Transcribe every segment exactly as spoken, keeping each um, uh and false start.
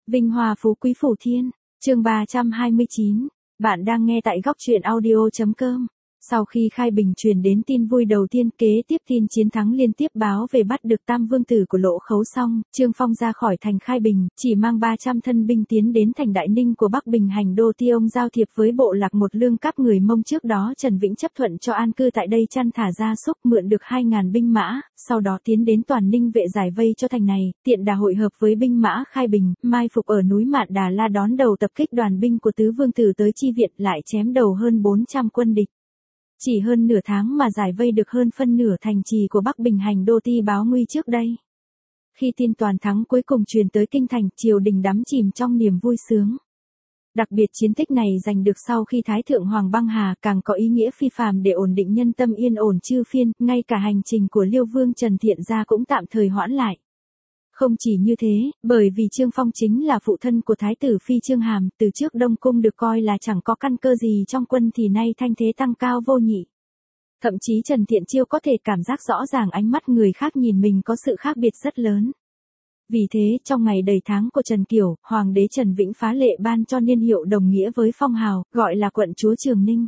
Vinh hoa phú quý phủ thiên, chương ba trăm hai mươi chín. Bạn đang nghe tại góc truyện audio chấm com. Sau khi Khai Bình truyền đến tin vui đầu tiên, kế tiếp tin chiến thắng liên tiếp báo về bắt được tam vương tử của Lỗ Khấu xong, Trương Phong ra khỏi thành Khai Bình, chỉ mang ba trăm thân binh tiến đến thành Đại Ninh của Bắc Bình hành đô ti. Ông giao thiệp với bộ lạc một lương cáp người Mông trước đó Trần Vĩnh chấp thuận cho an cư tại đây, chăn thả gia súc, mượn được hai ngàn binh mã, sau đó tiến đến Toàn Ninh vệ giải vây cho thành này, tiện đà hội hợp với binh mã Khai Bình, mai phục ở núi Mạn Đà La, đón đầu tập kích đoàn binh của tứ vương tử tới chi viện, lại chém đầu hơn bốn trăm quân địch. Chỉ hơn nửa tháng mà giải vây được hơn phân nửa thành trì của Bắc Bình hành đô ti báo nguy trước đây. Khi tin toàn thắng cuối cùng truyền tới kinh thành, triều đình đắm chìm trong niềm vui sướng. Đặc biệt chiến tích này giành được sau khi Thái thượng Hoàng băng hà, càng có ý nghĩa phi phàm để ổn định nhân tâm yên ổn chư phiên, ngay cả hành trình của Liêu Vương Trần Thiện gia cũng tạm thời hoãn lại. Không chỉ như thế, bởi vì Trương Phong chính là phụ thân của Thái tử Phi Trương Hàm, từ trước Đông Cung được coi là chẳng có căn cơ gì trong quân thì nay thanh thế tăng cao vô nhị. Thậm chí Trần Thiện Chiêu có thể cảm giác rõ ràng ánh mắt người khác nhìn mình có sự khác biệt rất lớn. Vì thế, trong ngày đầy tháng của Trần Kiều, Hoàng đế Trần Vĩnh phá lệ ban cho niên hiệu đồng nghĩa với phong hào, gọi là quận chúa Trường Ninh.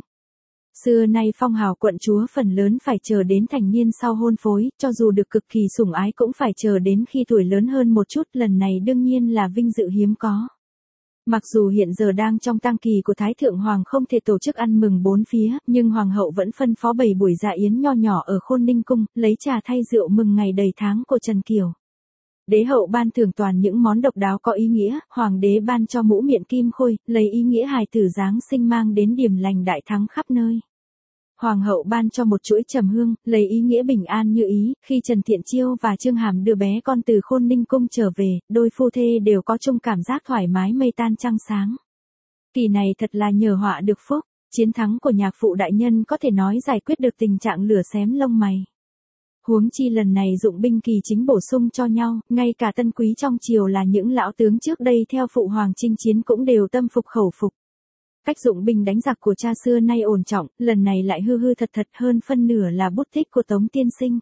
Xưa nay phong hào quận chúa phần lớn phải chờ đến thành niên sau hôn phối, cho dù được cực kỳ sủng ái cũng phải chờ đến khi tuổi lớn hơn một chút, lần này đương nhiên là vinh dự hiếm có. Mặc dù hiện giờ đang trong tang kỳ của Thái thượng Hoàng không thể tổ chức ăn mừng bốn phía, nhưng Hoàng hậu vẫn phân phó bày buổi dạ yến nho nhỏ ở Khôn Ninh Cung, lấy trà thay rượu mừng ngày đầy tháng của Trần Kiều. Đế hậu ban thưởng toàn những món độc đáo có ý nghĩa, Hoàng đế ban cho mũ miện kim khôi, lấy ý nghĩa hài tử giáng sinh mang đến điểm lành đại thắng khắp nơi. Hoàng hậu ban cho một chuỗi trầm hương, lấy ý nghĩa bình an như ý, khi Trần Thiện Chiêu và Trương Hàm đưa bé con từ Khôn Ninh Cung trở về, đôi phu thê đều có chung cảm giác thoải mái mây tan trăng sáng. Kỳ này thật là nhờ họa được phúc, chiến thắng của nhạc phụ đại nhân có thể nói giải quyết được tình trạng lửa xém lông mày. Huống chi lần này dụng binh kỳ chính bổ sung cho nhau, ngay cả tân quý trong triều là những lão tướng trước đây theo phụ hoàng chinh chiến cũng đều tâm phục khẩu phục. Cách dụng binh đánh giặc của cha xưa nay ổn trọng, lần này lại hư hư thật thật, hơn phân nửa là bút tích của Tống tiên sinh.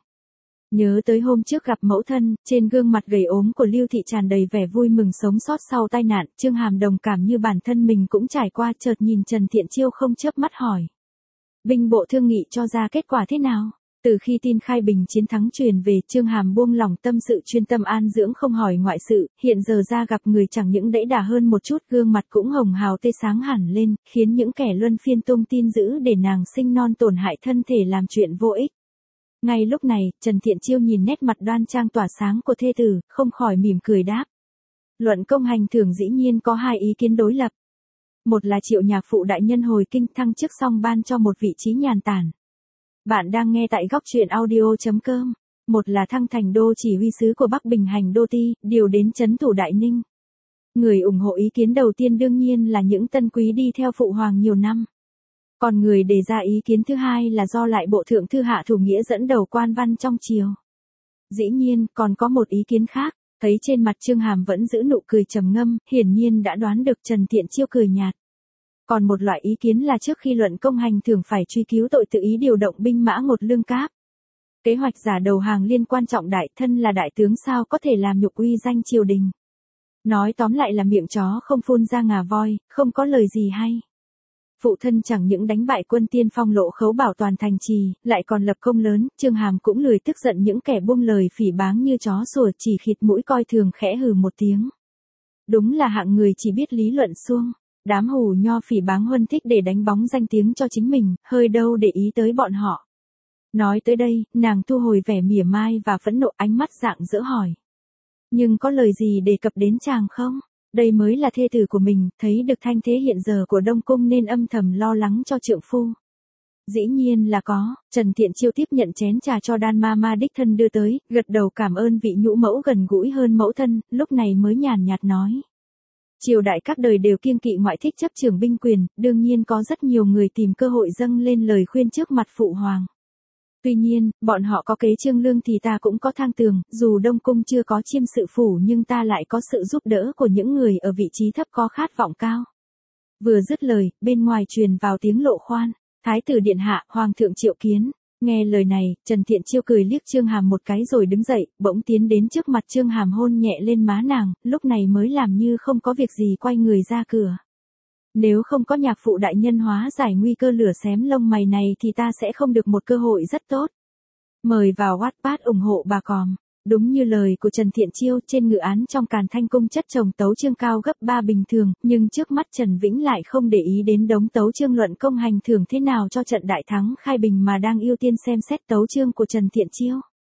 Nhớ tới hôm trước gặp mẫu thân, trên gương mặt gầy ốm của Lưu Thị tràn đầy vẻ vui mừng sống sót sau tai nạn, Trương Hàm đồng cảm như bản thân mình cũng trải qua, chợt nhìn Trần Thiện Chiêu không chớp mắt hỏi. Binh bộ thương nghị cho ra kết quả thế nào? Từ khi tin Khai Bình chiến thắng truyền về, Trương Hàm buông lỏng tâm sự, chuyên tâm an dưỡng không hỏi ngoại sự, hiện giờ ra gặp người chẳng những đẫy đà hơn một chút, gương mặt cũng hồng hào tươi sáng hẳn lên, khiến những kẻ luân phiên tung tin dữ để nàng sinh non tổn hại thân thể làm chuyện vô ích. Ngay lúc này, Trần Thiện Chiêu nhìn nét mặt đoan trang tỏa sáng của thê tử, không khỏi mỉm cười đáp. Luận công hành thưởng dĩ nhiên có hai ý kiến đối lập. Một là Triệu nhạc phụ đại nhân hồi kinh thăng chức xong ban cho một vị trí nhàn tản. Bạn đang nghe tại góc truyện audio chấm com. Một là thăng thành đô chỉ huy sứ của Bắc Bình hành đô ti, điều đến trấn thủ Đại Ninh. Người ủng hộ ý kiến đầu tiên đương nhiên là những tân quý đi theo phụ hoàng nhiều năm. Còn người đề ra ý kiến thứ hai là do lại bộ thượng thư Hạ Thủ Nghĩa dẫn đầu quan văn trong triều. Dĩ nhiên, còn có một ý kiến khác, thấy trên mặt Trương Hàm vẫn giữ nụ cười trầm ngâm, hiển nhiên đã đoán được Trần Thiện Chiêu cười nhạt. Còn một loại ý kiến là trước khi luận công hành thưởng phải truy cứu tội tự ý điều động binh mã ngột lương cáp. Kế hoạch giả đầu hàng liên quan trọng đại, thân là đại tướng sao có thể làm nhục uy danh triều đình. Nói tóm lại là miệng chó không phun ra ngà voi, không có lời gì hay. Phụ thân chẳng những đánh bại quân tiên phong Lỗ Khấu bảo toàn thành trì, lại còn lập công lớn, Trương Hàm cũng lười tức giận những kẻ buông lời phỉ báng như chó sủa, chỉ khịt mũi coi thường, khẽ hừ một tiếng. Đúng là hạng người chỉ biết lý luận suông. Đám hù nho phỉ báng huân thích để đánh bóng danh tiếng cho chính mình, hơi đâu để ý tới bọn họ. Nói tới đây, nàng thu hồi vẻ mỉa mai và phẫn nộ, ánh mắt rạng rỡ hỏi. Nhưng có lời gì đề cập đến chàng không? Đây mới là thê tử của mình, thấy được thanh thế hiện giờ của Đông Cung nên âm thầm lo lắng cho trượng phu. Dĩ nhiên là có, Trần Thiện Chiêu tiếp nhận chén trà cho Đan Ma Ma đích thân đưa tới, gật đầu cảm ơn vị nhũ mẫu gần gũi hơn mẫu thân, lúc này mới nhàn nhạt nói. Triều đại các đời đều kiêng kỵ ngoại thích chấp trưởng binh quyền, đương nhiên có rất nhiều người tìm cơ hội dâng lên lời khuyên trước mặt phụ hoàng. Tuy nhiên, bọn họ có kế trương lương thì ta cũng có thang tường, dù Đông Cung chưa có chiêm sự phủ nhưng ta lại có sự giúp đỡ của những người ở vị trí thấp có khát vọng cao. Vừa dứt lời, bên ngoài truyền vào tiếng Lộ Khoan, Thái tử điện hạ, hoàng thượng triệu kiến. Nghe lời này, Trần Thiện Chiêu cười liếc Trương Hàm một cái rồi đứng dậy, bỗng tiến đến trước mặt Trương Hàm hôn nhẹ lên má nàng, lúc này mới làm như không có việc gì quay người ra cửa. Nếu không có nhạc phụ đại nhân hóa giải nguy cơ lửa xém lông mày này thì ta sẽ không được một cơ hội rất tốt. Mời vào Wattpad ủng hộ bà còm. Đúng như lời của Trần Thiện Chiêu, trên ngự án trong Càn Thanh Cung chất chồng tấu chương cao gấp ba bình thường, nhưng trước mắt Trần Vĩnh lại không để ý đến đống tấu chương luận công hành thưởng thế nào cho trận đại thắng Khai Bình mà đang ưu tiên xem xét tấu chương của Trần Thiện Chiêu.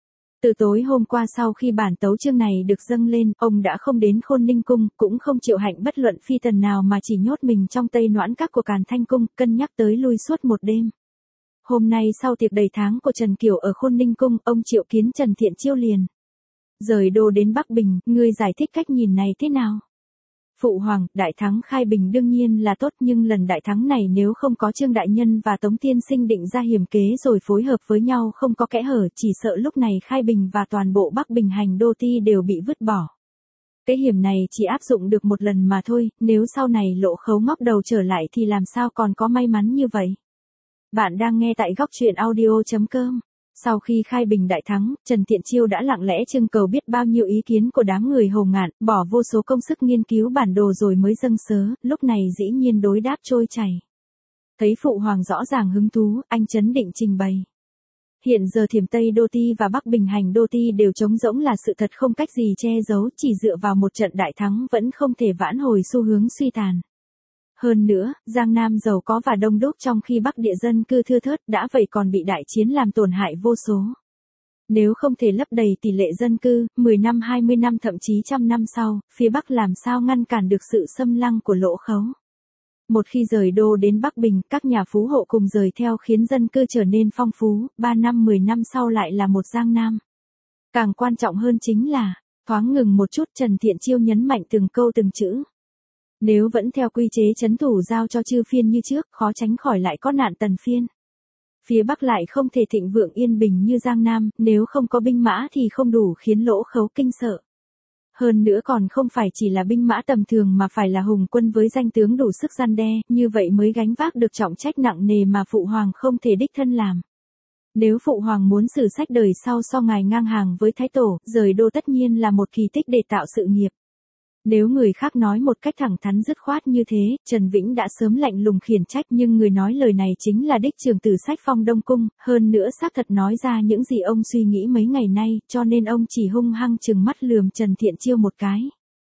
Từ tối hôm qua sau khi bản tấu chương này được dâng lên, ông đã không đến Khôn Ninh Cung, cũng không chịu hạnh bất luận phi tần nào mà chỉ nhốt mình trong Tây Noãn Các của Càn Thanh Cung, cân nhắc tới lui suốt một đêm. Hôm nay sau tiệc đầy tháng của Trần Kiều ở Khôn Ninh Cung, ông triệu kiến Trần Thiện Chiêu liền. Rời đô đến Bắc Bình, ngươi giải thích cách nhìn này thế nào? Phụ hoàng, đại thắng Khai Bình đương nhiên là tốt, nhưng lần đại thắng này nếu không có Trương Đại Nhân và Tống Tiên Sinh định ra hiểm kế rồi phối hợp với nhau không có kẽ hở, chỉ sợ lúc này Khai Bình và toàn bộ Bắc Bình hành đô ti đều bị vứt bỏ. Cái hiểm này chỉ áp dụng được một lần mà thôi, nếu sau này Lộ Khấu ngóc đầu trở lại thì làm sao còn có may mắn như vậy? Bạn đang nghe tại góc truyện audio chấm com. Sau khi Khai Bình đại thắng, Trần Thiện Chiêu đã lặng lẽ trưng cầu biết bao nhiêu ý kiến của đám người Hồ Ngạn, bỏ vô số công sức nghiên cứu bản đồ rồi mới dâng sớ, lúc này dĩ nhiên đối đáp trôi chảy. Thấy phụ hoàng rõ ràng hứng thú, anh chấn định trình bày. Hiện giờ Thiểm Tây Đô Ti và Bắc Bình Hành Đô Ti đều trống rỗng là sự thật không cách gì che giấu, chỉ dựa vào một trận đại thắng vẫn không thể vãn hồi xu hướng suy tàn. Hơn nữa, Giang Nam giàu có và đông đúc trong khi Bắc địa dân cư thưa thớt, đã vậy còn bị đại chiến làm tổn hại vô số. Nếu không thể lấp đầy tỷ lệ dân cư, mười năm hai mươi năm thậm chí trăm năm sau, phía Bắc làm sao ngăn cản được sự xâm lăng của Lỗ Khấu. Một khi rời đô đến Bắc Bình, các nhà phú hộ cùng rời theo khiến dân cư trở nên phong phú, ba năm mười năm sau lại là một Giang Nam. Càng quan trọng hơn chính là, thoáng ngừng một chút, Trần Thiện Chiêu nhấn mạnh từng câu từng chữ. Nếu vẫn theo quy chế trấn thủ giao cho chư phiên như trước, khó tránh khỏi lại có nạn tần phiên. Phía Bắc lại không thể thịnh vượng yên bình như Giang Nam, nếu không có binh mã thì không đủ khiến Lỗ Khấu kinh sợ. Hơn nữa còn không phải chỉ là binh mã tầm thường mà phải là hùng quân với danh tướng đủ sức gian đe, như vậy mới gánh vác được trọng trách nặng nề mà phụ hoàng không thể đích thân làm. Nếu phụ hoàng muốn sử sách đời sau so ngài ngang hàng với thái tổ, rời đô tất nhiên là một kỳ tích để tạo sự nghiệp. Nếu người khác nói một cách thẳng thắn dứt khoát như thế, Trần Vĩnh đã sớm lạnh lùng khiển trách, nhưng người nói lời này chính là đích trưởng tử Sách Phong Đông Cung, hơn nữa xác thật nói ra những gì ông suy nghĩ mấy ngày nay, cho nên ông chỉ hung hăng trừng mắt lườm Trần Thiện Chiêu một cái.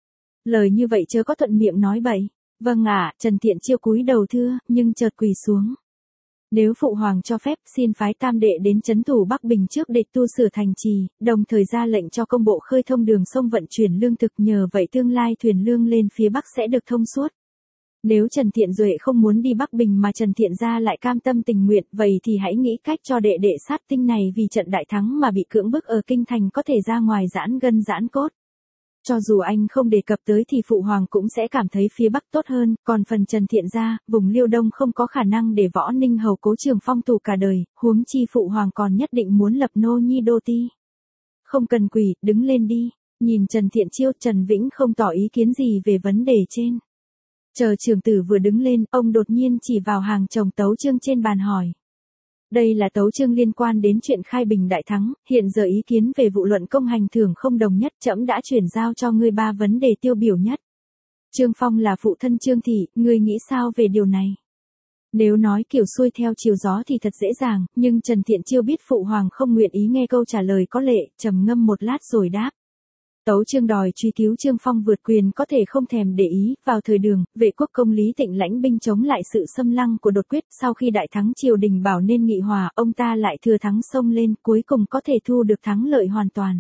Lời như vậy chớ có thuận miệng nói bậy. Vâng ạ, Trần Thiện Chiêu cúi đầu thưa, nhưng chợt quỳ xuống. Nếu phụ hoàng cho phép, xin phái tam đệ đến trấn thủ Bắc Bình trước để tu sửa thành trì, đồng thời ra lệnh cho công bộ khơi thông đường sông vận chuyển lương thực, nhờ vậy tương lai thuyền lương lên phía Bắc sẽ được thông suốt. Nếu Trần Thiện Duệ không muốn đi Bắc Bình mà Trần Thiện gia lại cam tâm tình nguyện, vậy thì hãy nghĩ cách cho đệ đệ sát tinh này vì trận đại thắng mà bị cưỡng bức ở kinh thành có thể ra ngoài giãn gân giãn cốt. Cho dù anh không đề cập tới thì phụ hoàng cũng sẽ cảm thấy phía Bắc tốt hơn, còn phần Trần Thiện gia, vùng Liêu Đông không có khả năng để Võ Ninh Hầu Cố Trường Phong tù cả đời, huống chi phụ hoàng còn nhất định muốn lập nô nhi đô ti. Không cần quỳ, đứng lên đi. Nhìn Trần Thiện Chiêu, Trần Vĩnh không tỏ ý kiến gì về vấn đề trên. Chờ trưởng tử vừa đứng lên, ông đột nhiên chỉ vào hàng chồng tấu chương trên bàn hỏi. Đây là tấu chương liên quan đến chuyện Khai Bình đại thắng, hiện giờ ý kiến về vụ luận công hành thưởng không đồng nhất, trẫm đã chuyển giao cho ngươi ba vấn đề tiêu biểu nhất. Trương Phong là phụ thân Trương Thị, ngươi nghĩ sao về điều này? Nếu nói kiểu xuôi theo chiều gió thì thật dễ dàng, nhưng Trần Thiện Chiêu biết phụ hoàng không nguyện ý nghe câu trả lời có lệ, trầm ngâm một lát rồi đáp. Tấu chương đòi truy cứu Trương Phong vượt quyền có thể không thèm để ý, vào thời Đường, vệ quốc công Lý Tịnh lãnh binh chống lại sự xâm lăng của đột quyết, sau khi đại thắng triều đình bảo nên nghị hòa, ông ta lại thừa thắng xông lên, cuối cùng có thể thu được thắng lợi hoàn toàn.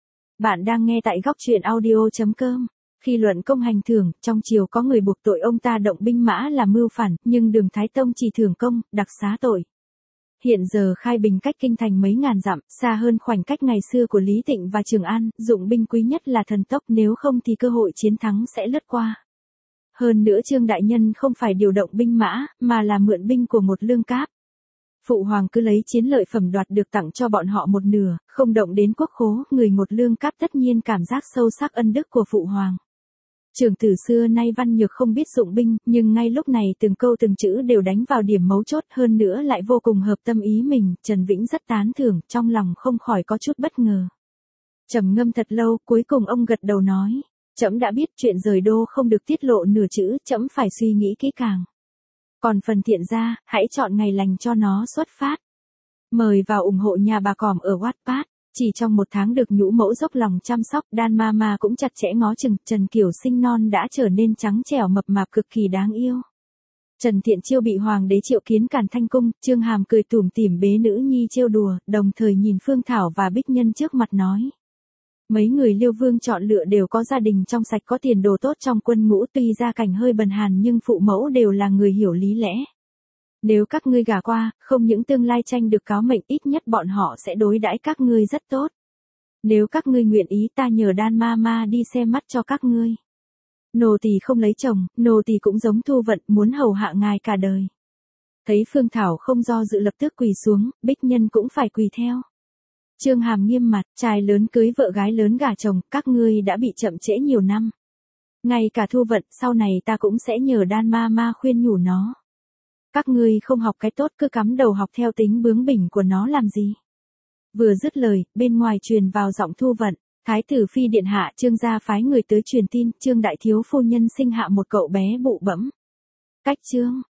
Bạn đang nghe tại góc truyện audio chấm com. Khi luận công hành thưởng, trong triều có người buộc tội ông ta động binh mã là mưu phản, nhưng Đường Thái Tông chỉ thưởng công, đặc xá tội. Hiện giờ Khai Bình cách kinh thành mấy ngàn dặm, xa hơn khoảnh cách ngày xưa của Lý Tịnh và Trường An, dụng binh quý nhất là thần tốc, nếu không thì cơ hội chiến thắng sẽ lướt qua. Hơn nữa Trương Đại Nhân không phải điều động binh mã, mà là mượn binh của một lương cáp. Phụ hoàng cứ lấy chiến lợi phẩm đoạt được tặng cho bọn họ một nửa, không động đến quốc khố, người một lương cáp tất nhiên cảm giác sâu sắc ân đức của phụ hoàng. Trưởng tử xưa nay văn nhược không biết dụng binh, nhưng ngay lúc này từng câu từng chữ đều đánh vào điểm mấu chốt, hơn nữa lại vô cùng hợp tâm ý mình, Trần Vĩnh rất tán thưởng, trong lòng không khỏi có chút bất ngờ. Trầm ngâm thật lâu, cuối cùng ông gật đầu nói, trẫm đã biết chuyện rời đô không được tiết lộ nửa chữ, trẫm phải suy nghĩ kỹ càng. Còn phần thiện gia, hãy chọn ngày lành cho nó xuất phát. Mời vào ủng hộ nhà bà Còm ở Wattpad. Chỉ trong một tháng được nhũ mẫu dốc lòng chăm sóc, Dan Mama cũng chặt chẽ ngó chừng, Trần Kiều sinh non đã trở nên trắng trẻo mập mạp cực kỳ đáng yêu. Trần Thiện Chiêu bị hoàng đế triệu kiến càn thanh cung, Trương Hàm cười tủm tỉm bế nữ nhi trêu đùa, đồng thời nhìn Phương Thảo và Bích Nhân trước mặt nói. Mấy người Liêu Vương chọn lựa đều có gia đình trong sạch, có tiền đồ tốt trong quân ngũ, tuy gia cảnh hơi bần hàn nhưng phụ mẫu đều là người hiểu lý lẽ. Nếu các ngươi gả qua, không những tương lai tranh được cáo mệnh, ít nhất bọn họ sẽ đối đãi các ngươi rất tốt. Nếu các ngươi nguyện ý, ta nhờ Dan Mama đi xem mắt cho các ngươi. Nô tỳ không lấy chồng, nô tỳ cũng giống Thu Vận, muốn hầu hạ ngài cả đời. Thấy Phương Thảo không do dự lập tức quỳ xuống, Bích Nhân cũng phải quỳ theo. Trương Hàm nghiêm mặt, trai lớn cưới vợ gái lớn gả chồng, các ngươi đã bị chậm trễ nhiều năm. Ngay cả Thu Vận, sau này ta cũng sẽ nhờ Dan Mama khuyên nhủ nó. Các ngươi không học cái tốt, cứ cắm đầu học theo tính bướng bỉnh của nó làm gì. Vừa dứt lời, bên ngoài truyền vào giọng Thu Vận, Thái tử phi điện hạ, Trương gia phái người tới truyền tin, Trương đại thiếu phu nhân sinh hạ một cậu bé bụ bẫm. Cách Trương